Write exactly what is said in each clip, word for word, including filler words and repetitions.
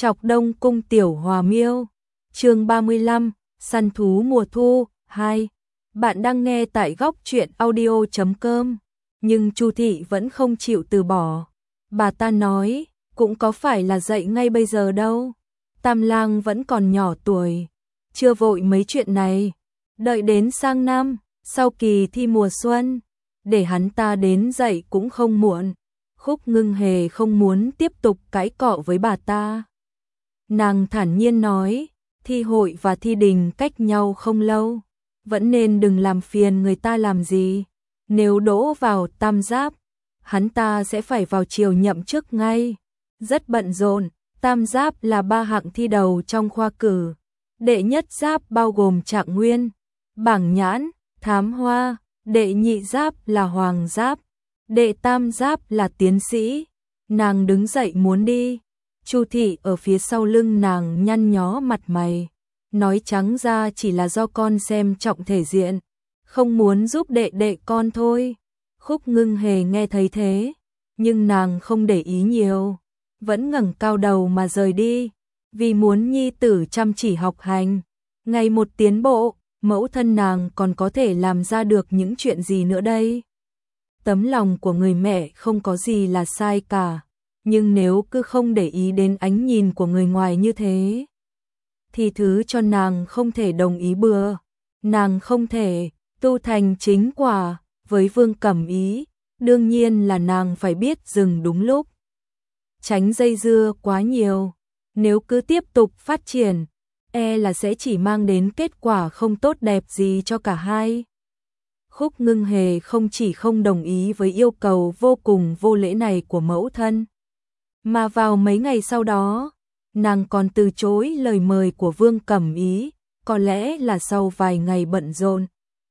Chọc Đông Cung Tiểu Hòa Miêu, chương ba mươi lăm, săn thú mùa thu, hai. Bạn đang nghe tại góc truyện audio chấm com, nhưng Chu thị vẫn không chịu từ bỏ. Bà ta nói, cũng có phải là dậy ngay bây giờ đâu. Tam lang vẫn còn nhỏ tuổi, chưa vội mấy chuyện này. Đợi đến sang năm, sau kỳ thi mùa xuân, để hắn ta đến dậy cũng không muộn. Khúc Ngưng Hề không muốn tiếp tục cãi cọ với bà ta. Nàng thản nhiên nói, thi hội và thi đình cách nhau không lâu, vẫn nên đừng làm phiền người ta làm gì. Nếu đỗ vào tam giáp, hắn ta sẽ phải vào triều nhậm chức ngay. Rất bận rộn, tam giáp là ba hạng thi đầu trong khoa cử. Đệ nhất giáp bao gồm trạng nguyên, bảng nhãn, thám hoa, đệ nhị giáp là hoàng giáp, đệ tam giáp là tiến sĩ. Nàng đứng dậy muốn đi. Chu thị ở phía sau lưng nàng nhăn nhó mặt mày, nói trắng ra chỉ là do con xem trọng thể diện, không muốn giúp đệ đệ con thôi. Khúc Ngưng Hề nghe thấy thế, nhưng nàng không để ý nhiều, vẫn ngẩng cao đầu mà rời đi, vì muốn nhi tử chăm chỉ học hành, ngày một tiến bộ, mẫu thân nàng còn có thể làm ra được những chuyện gì nữa đây. Tấm lòng của người mẹ không có gì là sai cả. Nhưng nếu cứ không để ý đến ánh nhìn của người ngoài như thế, thì thứ cho nàng không thể đồng ý bừa. Nàng không thể tu thành chính quả với Vương Cẩm Ý, đương nhiên là nàng phải biết dừng đúng lúc. Tránh dây dưa quá nhiều, nếu cứ tiếp tục phát triển, e là sẽ chỉ mang đến kết quả không tốt đẹp gì cho cả hai. Khúc Ngưng Hề không chỉ không đồng ý với yêu cầu vô cùng vô lễ này của mẫu thân, mà vào mấy ngày sau đó, nàng còn từ chối lời mời của Vương Cẩm Ý, có lẽ là sau vài ngày bận rộn.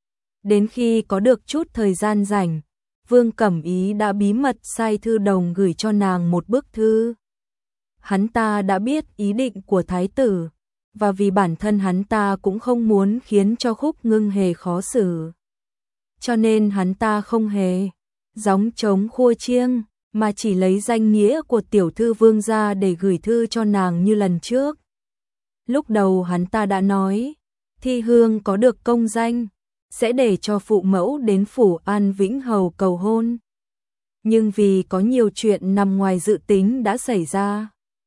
Đến khi có được chút thời gian rảnh, Vương Cẩm Ý đã bí mật sai thư đồng gửi cho nàng một bức thư. Hắn ta đã biết ý định của thái tử, và vì bản thân hắn ta cũng không muốn khiến cho Khúc Ngưng Hề khó xử, cho nên hắn ta không hề gióng trống khua chiêng, mà chỉ lấy danh nghĩa của tiểu thư Vương gia để gửi thư cho nàng như lần trước. Lúc đầu hắn ta đã nói, Thi Hương có được công danh, sẽ để cho phụ mẫu đến phủ An Vĩnh Hầu cầu hôn. Nhưng vì có nhiều chuyện nằm ngoài dự tính đã xảy ra,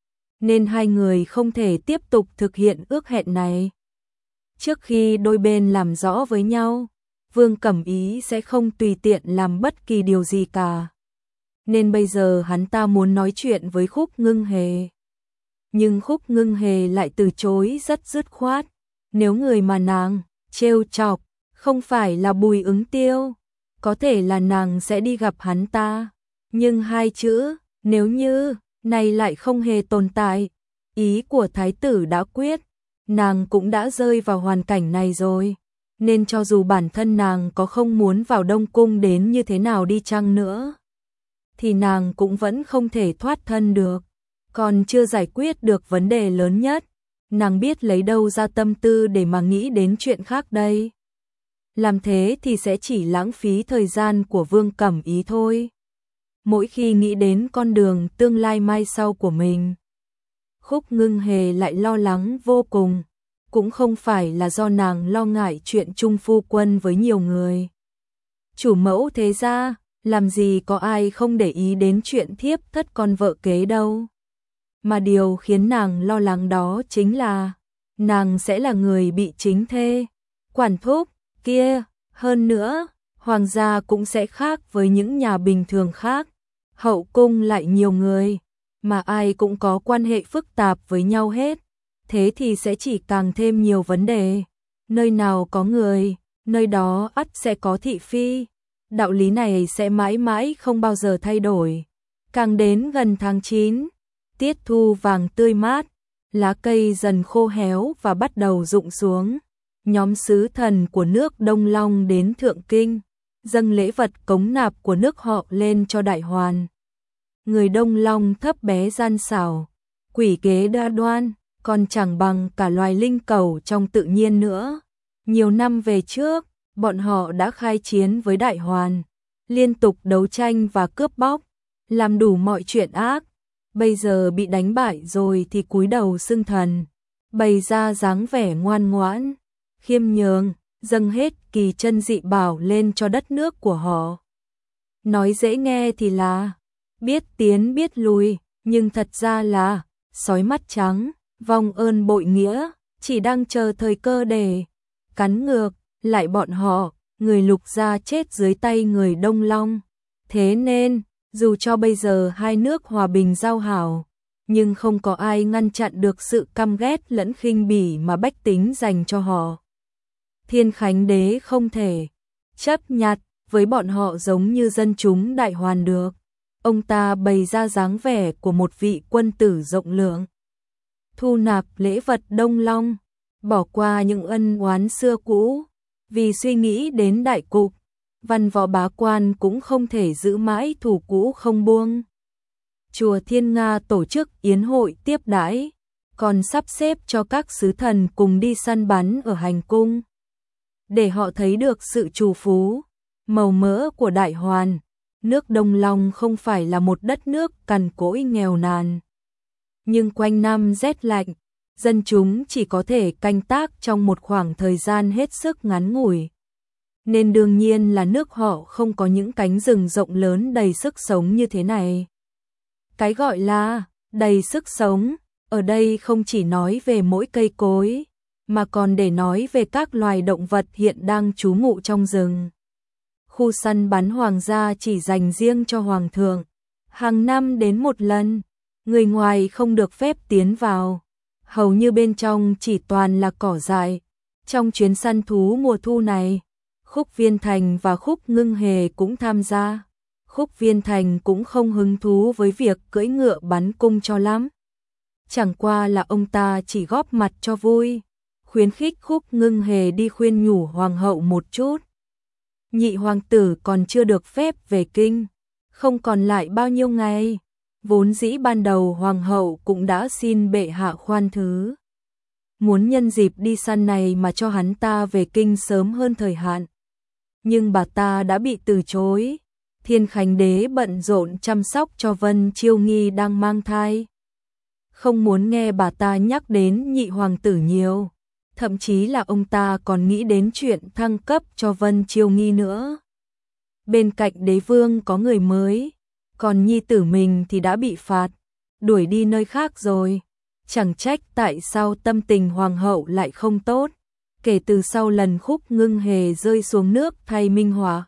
nên hai người không thể tiếp tục thực hiện ước hẹn này. Trước khi đôi bên làm rõ với nhau, Vương Cẩm Ý sẽ không tùy tiện làm bất kỳ điều gì cả. Nên bây giờ hắn ta muốn nói chuyện với Khúc Ngưng Hề. Nhưng Khúc Ngưng Hề lại từ chối rất dứt khoát. Nếu người mà nàng trêu chọc không phải là Bùi Ứng Tiêu, có thể là nàng sẽ đi gặp hắn ta. Nhưng hai chữ nếu như này lại không hề tồn tại. Ý của thái tử đã quyết, nàng cũng đã rơi vào hoàn cảnh này rồi. Nên cho dù bản thân nàng có không muốn vào Đông Cung đến như thế nào đi chăng nữa, thì nàng cũng vẫn không thể thoát thân được. Còn chưa giải quyết được vấn đề lớn nhất, nàng biết lấy đâu ra tâm tư để mà nghĩ đến chuyện khác đây. Làm thế thì sẽ chỉ lãng phí thời gian của Vương Cẩm Ý thôi. Mỗi khi nghĩ đến con đường tương lai mai sau của mình, Khúc Ngưng Hề lại lo lắng vô cùng. Cũng không phải là do nàng lo ngại chuyện chung phu quân với nhiều người. Chủ mẫu thế gia, làm gì có ai không để ý đến chuyện thiếp thất con vợ kế đâu. Mà điều khiến nàng lo lắng đó chính là nàng sẽ là người bị chính thê quản thúc kia. Hơn nữa, hoàng gia cũng sẽ khác với những nhà bình thường khác. Hậu cung lại nhiều người, mà ai cũng có quan hệ phức tạp với nhau hết. Thế thì sẽ chỉ càng thêm nhiều vấn đề. Nơi nào có người, nơi đó ắt sẽ có thị phi. Đạo lý này sẽ mãi mãi không bao giờ thay đổi. Càng đến gần tháng chín, tiết thu vàng tươi mát, lá cây dần khô héo và bắt đầu rụng xuống. Nhóm sứ thần của nước Đông Long đến Thượng Kinh, dâng lễ vật cống nạp của nước họ lên cho đại hoàn. Người Đông Long thấp bé gian xảo, quỷ kế đa đoan, còn chẳng bằng cả loài linh cầu trong tự nhiên nữa. Nhiều năm về trước, bọn họ đã khai chiến với đại hoàn, liên tục đấu tranh và cướp bóc, làm đủ mọi chuyện ác. bây giờ bị đánh bại rồi thì cúi đầu xưng thần, bày ra dáng vẻ ngoan ngoãn, khiêm nhường, dâng hết kỳ chân dị bảo lên cho đất nước của họ. Nói dễ nghe thì là biết tiến biết lùi, nhưng thật ra là sói mắt trắng, vong ơn bội nghĩa, chỉ đang chờ thời cơ để cắn ngược lại bọn họ, người Lục gia chết dưới tay người Đông Long. Thế nên, dù cho bây giờ hai nước hòa bình giao hảo, nhưng không có ai ngăn chặn được sự căm ghét lẫn khinh bỉ mà bách tính dành cho họ. Thiên Khánh Đế không thể chấp nhặt với bọn họ giống như dân chúng Đại Hoàn được. Ông ta bày ra dáng vẻ của một vị quân tử rộng lượng, thu nạp lễ vật Đông Long, bỏ qua những ân oán xưa cũ, vì suy nghĩ đến đại cục, văn võ bá quan cũng không thể giữ mãi thù cũ không buông. Chùa Thiên Nga tổ chức yến hội tiếp đãi, còn sắp xếp cho các sứ thần cùng đi săn bắn ở hành cung, để họ thấy được sự trù phú, màu mỡ của Đại Hoàn. Nước Đông Long không phải là một đất nước cằn cỗi nghèo nàn, nhưng quanh năm rét lạnh, dân chúng chỉ có thể canh tác trong một khoảng thời gian hết sức ngắn ngủi. Nên đương nhiên là nước họ không có những cánh rừng rộng lớn đầy sức sống như thế này. Cái gọi là đầy sức sống, ở đây không chỉ nói về mỗi cây cối, mà còn để nói về các loài động vật hiện đang trú ngụ trong rừng. Khu săn bắn hoàng gia chỉ dành riêng cho hoàng thượng, hàng năm đến một lần, người ngoài không được phép tiến vào, hầu như bên trong chỉ toàn là cỏ dại. Trong chuyến săn thú mùa thu này, Khúc Viên Thành và Khúc Ngưng Hề cũng tham gia. Khúc Viên Thành cũng không hứng thú với việc cưỡi ngựa bắn cung cho lắm. Chẳng qua là ông ta chỉ góp mặt cho vui, khuyến khích Khúc Ngưng Hề đi khuyên nhủ hoàng hậu một chút. Nhị hoàng tử còn chưa được phép về kinh, không còn lại bao nhiêu ngày, vốn dĩ ban đầu hoàng hậu cũng đã xin bệ hạ khoan thứ, muốn nhân dịp đi săn này mà cho hắn ta về kinh sớm hơn thời hạn. Nhưng bà ta đã bị từ chối. Thiên Khánh Đế bận rộn chăm sóc cho Vân Chiêu Nghi đang mang thai, không muốn nghe bà ta nhắc đến nhị hoàng tử nhiều. Thậm chí là ông ta còn nghĩ đến chuyện thăng cấp cho Vân Chiêu Nghi nữa. Bên cạnh đế vương có người mới, còn nhi tử mình thì đã bị phạt, đuổi đi nơi khác rồi. Chẳng trách tại sao tâm tình hoàng hậu lại không tốt. Kể từ sau lần Khúc Ngưng Hề rơi xuống nước thay Minh Họa,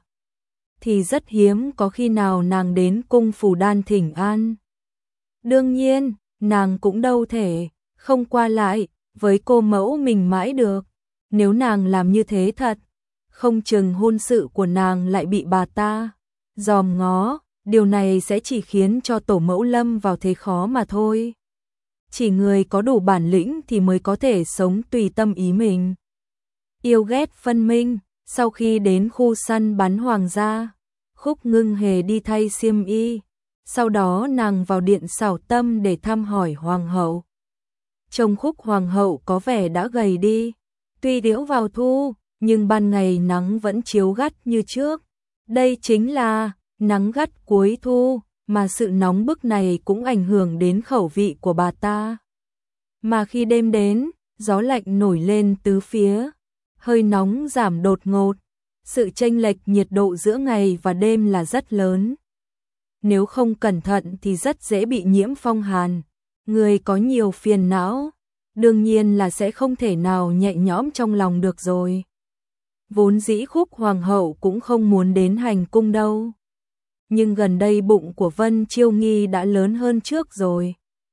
thì rất hiếm có khi nào nàng đến cung Phủ Đan thỉnh an. Đương nhiên, nàng cũng đâu thể không qua lại với cô mẫu mình mãi được. Nếu nàng làm như thế thật, không chừng hôn sự của nàng lại bị bà ta dòm ngó, điều này sẽ chỉ khiến cho tổ mẫu lâm vào thế khó mà thôi. Chỉ người có đủ bản lĩnh thì mới có thể sống tùy tâm ý mình. Yêu ghét phân minh. Sau khi đến khu săn bắn hoàng gia, Khúc Ngưng Hề đi thay xiêm y, sau đó nàng vào điện Xảo Tâm để thăm hỏi hoàng hậu. Trông Khúc hoàng hậu có vẻ đã gầy đi, tuy liễu vào thu, nhưng ban ngày nắng vẫn chiếu gắt như trước. Đây chính là nắng gắt cuối thu, mà sự nóng bức này cũng ảnh hưởng đến khẩu vị của bà ta. Mà khi đêm đến, gió lạnh nổi lên tứ phía, hơi nóng giảm đột ngột, sự chênh lệch nhiệt độ giữa ngày và đêm là rất lớn. Nếu không cẩn thận thì rất dễ bị nhiễm phong hàn. Người có nhiều phiền não, đương nhiên là sẽ không thể nào nhẹ nhõm trong lòng được rồi. Vốn dĩ Khúc hoàng hậu cũng không muốn đến hành cung đâu. Nhưng gần đây bụng của Vân Chiêu Nghi đã lớn hơn trước rồi.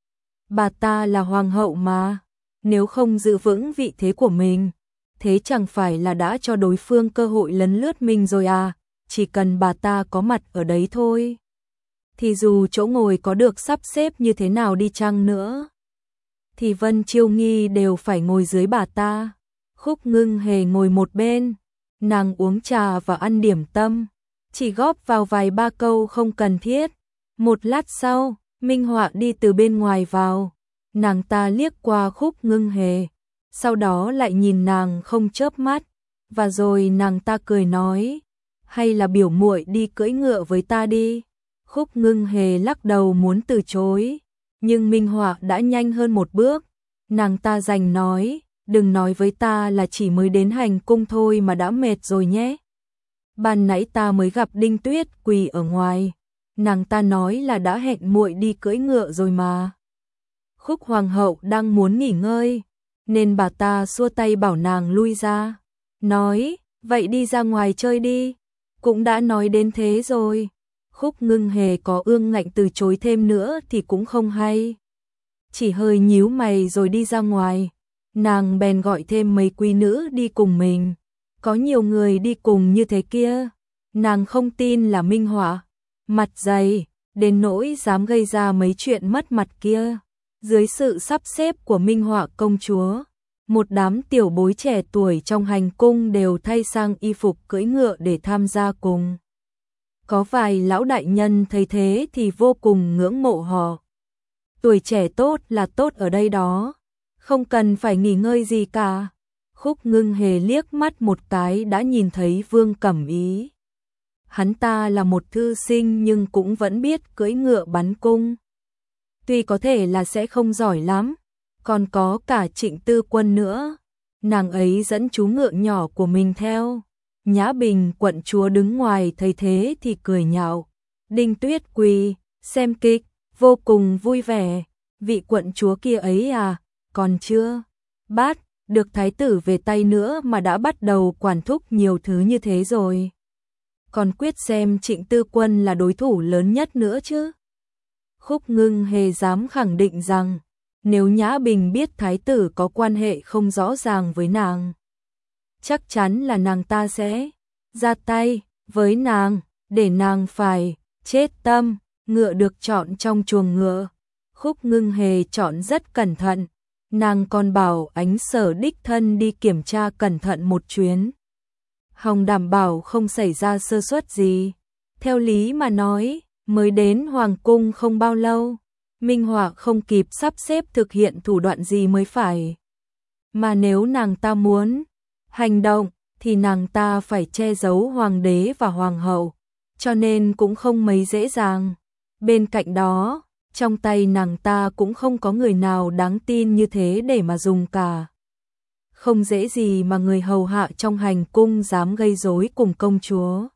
Bà ta là hoàng hậu mà, nếu không giữ vững vị thế của mình, thế chẳng phải là đã cho đối phương cơ hội lấn lướt mình rồi à. Chỉ cần bà ta có mặt ở đấy thôi, thì dù chỗ ngồi có được sắp xếp như thế nào đi chăng nữa, thì Vân Chiêu Nghi đều phải ngồi dưới bà ta. Khúc Ngưng Hề ngồi một bên, nàng uống trà và ăn điểm tâm, chỉ góp vào vài ba câu không cần thiết. Một lát sau, Minh Họa đi từ bên ngoài vào, nàng ta liếc qua Khúc Ngưng Hề, sau đó lại nhìn nàng không chớp mắt, và rồi nàng ta cười nói, hay là biểu muội đi cưỡi ngựa với ta đi. Khúc Ngưng Hề lắc đầu muốn từ chối, Nhưng Minh Họa đã nhanh hơn một bước, nàng ta giành nói, đừng nói với ta là chỉ mới đến hành cung thôi mà đã mệt rồi nhé. Ban nãy ta mới gặp Đinh Tuyết quỳ ở ngoài, nàng ta nói là đã hẹn muội đi cưỡi ngựa rồi mà. Khúc hoàng hậu đang muốn nghỉ ngơi, nên bà ta xua tay bảo nàng lui ra, nói, vậy đi ra ngoài chơi đi, cũng đã nói đến thế rồi. Khúc Ngưng Hề có ương ngạnh từ chối thêm nữa thì cũng không hay, chỉ hơi nhíu mày rồi đi ra ngoài. Nàng bèn gọi thêm mấy quý nữ đi cùng mình, có nhiều người đi cùng như thế kia, nàng không tin là Minh Họa mặt dày đến nỗi dám gây ra mấy chuyện mất mặt kia. Dưới sự sắp xếp của Minh Họa công chúa, một đám tiểu bối trẻ tuổi trong hành cung đều thay sang y phục cưỡi ngựa để tham gia cùng. Có vài lão đại nhân thấy thế thì vô cùng ngưỡng mộ họ. Tuổi trẻ tốt là tốt ở đây đó, không cần phải nghỉ ngơi gì cả. Khúc Ngưng Hề liếc mắt một cái đã nhìn thấy Vương Cẩm Ý. Hắn ta là một thư sinh nhưng cũng vẫn biết cưỡi ngựa bắn cung. Tuy có thể là sẽ không giỏi lắm, còn có cả Trịnh Tư Quân nữa. Nàng ấy dẫn chú ngựa nhỏ của mình theo. Nhã Bình quận chúa đứng ngoài thấy thế thì cười nhạo. Đinh Tuyết quỳ, xem kịch, vô cùng vui vẻ. Vị quận chúa kia ấy à, còn chưa bắt được thái tử về tay nữa mà đã bắt đầu quản thúc nhiều thứ như thế rồi. Còn quyết xem Trịnh Tư Quân là đối thủ lớn nhất nữa chứ. Khúc Ngưng Hề dám khẳng định rằng, nếu Nhã Bình biết thái tử có quan hệ không rõ ràng với nàng, chắc chắn là nàng ta sẽ ra tay với nàng, để nàng phải chết tâm. Ngựa được chọn trong chuồng ngựa, Khúc Ngưng Hề chọn rất cẩn thận, nàng còn bảo Ánh Sở đích thân đi kiểm tra cẩn thận một chuyến, hòng đảm bảo không xảy ra sơ suất gì. Theo lý mà nói, mới đến hoàng cung không bao lâu, Minh Họa không kịp sắp xếp thực hiện thủ đoạn gì mới phải. Mà nếu nàng ta muốn hành động thì nàng ta phải che giấu hoàng đế và hoàng hậu, cho nên cũng không mấy dễ dàng. Bên cạnh đó, trong tay nàng ta cũng không có người nào đáng tin như thế để mà dùng cả. Không dễ gì mà người hầu hạ trong hành cung dám gây rối cùng công chúa.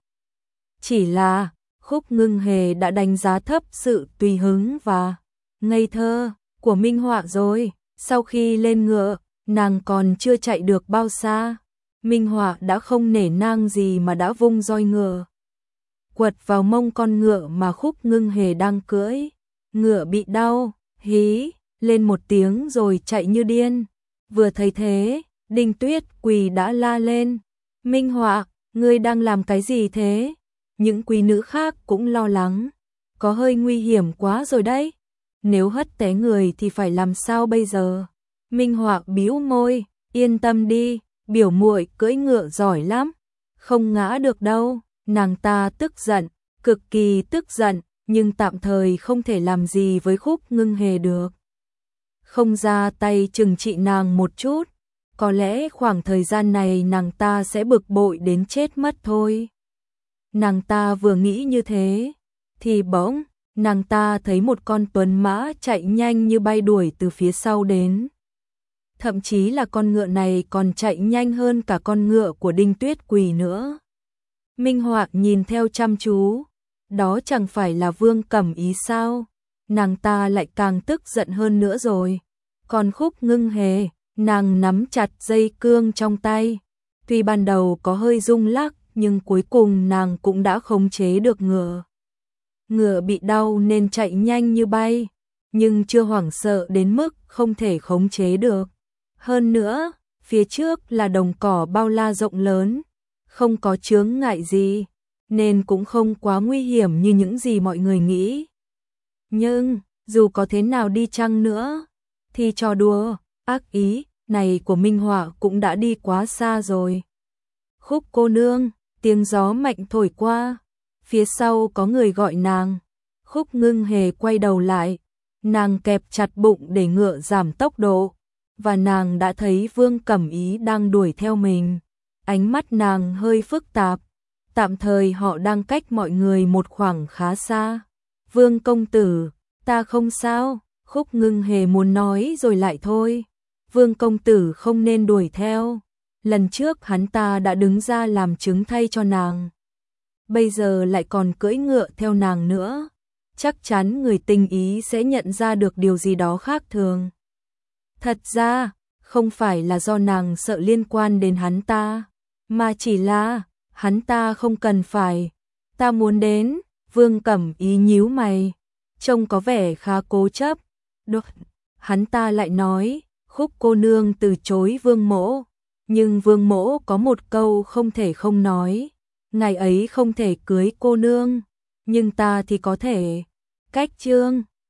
Chỉ là Khúc Ngưng Hề đã đánh giá thấp sự tùy hứng và ngây thơ của Minh Họa rồi. Sau khi lên ngựa, nàng còn chưa chạy được bao xa, Minh Họa đã không nể nang gì mà đã vung roi ngựa quật vào mông con ngựa mà Khúc Ngưng Hề đang cưỡi. Ngựa bị đau, hí lên một tiếng rồi chạy như điên. Vừa thấy thế, Đinh Tuyết quỳ đã la lên, Minh Họa, ngươi đang làm cái gì thế? Những quý nữ khác cũng lo lắng, có hơi nguy hiểm quá rồi đấy, nếu hất té người thì phải làm sao bây giờ? Minh Họa bĩu môi, yên tâm đi, biểu muội cưỡi ngựa giỏi lắm, không ngã được đâu. Nàng ta tức giận, cực kỳ tức giận, nhưng tạm thời không thể làm gì với Khúc Ngưng Hề được. Không ra tay trừng trị nàng một chút, có lẽ khoảng thời gian này nàng ta sẽ bực bội đến chết mất thôi. Nàng ta vừa nghĩ như thế, thì bỗng, nàng ta thấy một con tuấn mã chạy nhanh như bay đuổi từ phía sau đến. Thậm chí là con ngựa này còn chạy nhanh hơn cả con ngựa của Đinh Tuyết quỳ nữa. Minh Họa nhìn theo chăm chú, đó chẳng phải là Vương Cẩm Ý sao? Nàng ta lại càng tức giận hơn nữa rồi. Còn Khúc Ngưng Hề, nàng nắm chặt dây cương trong tay. Tuy ban đầu có hơi rung lắc, nhưng cuối cùng nàng cũng đã khống chế được ngựa. Ngựa bị đau nên chạy nhanh như bay, nhưng chưa hoảng sợ đến mức không thể khống chế được. Hơn nữa, phía trước là đồng cỏ bao la rộng lớn, không có chướng ngại gì, nên cũng không quá nguy hiểm như những gì mọi người nghĩ. Nhưng, dù có thế nào đi chăng nữa, thì trò đùa, ác ý này của Minh Họa cũng đã đi quá xa rồi. Khúc cô nương, tiếng gió mạnh thổi qua, phía sau có người gọi nàng. Khúc Ngưng Hề quay đầu lại, nàng kẹp chặt bụng để ngựa giảm tốc độ, và nàng đã thấy Vương Cẩm Ý đang đuổi theo mình. Ánh mắt nàng hơi phức tạp, tạm thời họ đang cách mọi người một khoảng khá xa. Vương công tử, ta không sao. Khúc Ngưng Hề muốn nói rồi lại thôi. Vương công tử không nên đuổi theo. Lần trước hắn ta đã đứng ra làm chứng thay cho nàng. Bây giờ lại còn cưỡi ngựa theo nàng nữa. Chắc chắn người tinh ý sẽ nhận ra được điều gì đó khác thường. Thật ra, không phải là do nàng sợ liên quan đến hắn ta, mà chỉ là hắn ta không cần phải. Ta muốn đến. Vương Cẩm Ý nhíu mày, trông có vẻ khá cố chấp. Được, hắn ta lại nói, Khúc cô nương từ chối Vương mỗ, nhưng Vương mỗ có một câu không thể không nói, ngài ấy không thể cưới cô nương, nhưng ta thì có thể. Cách Trương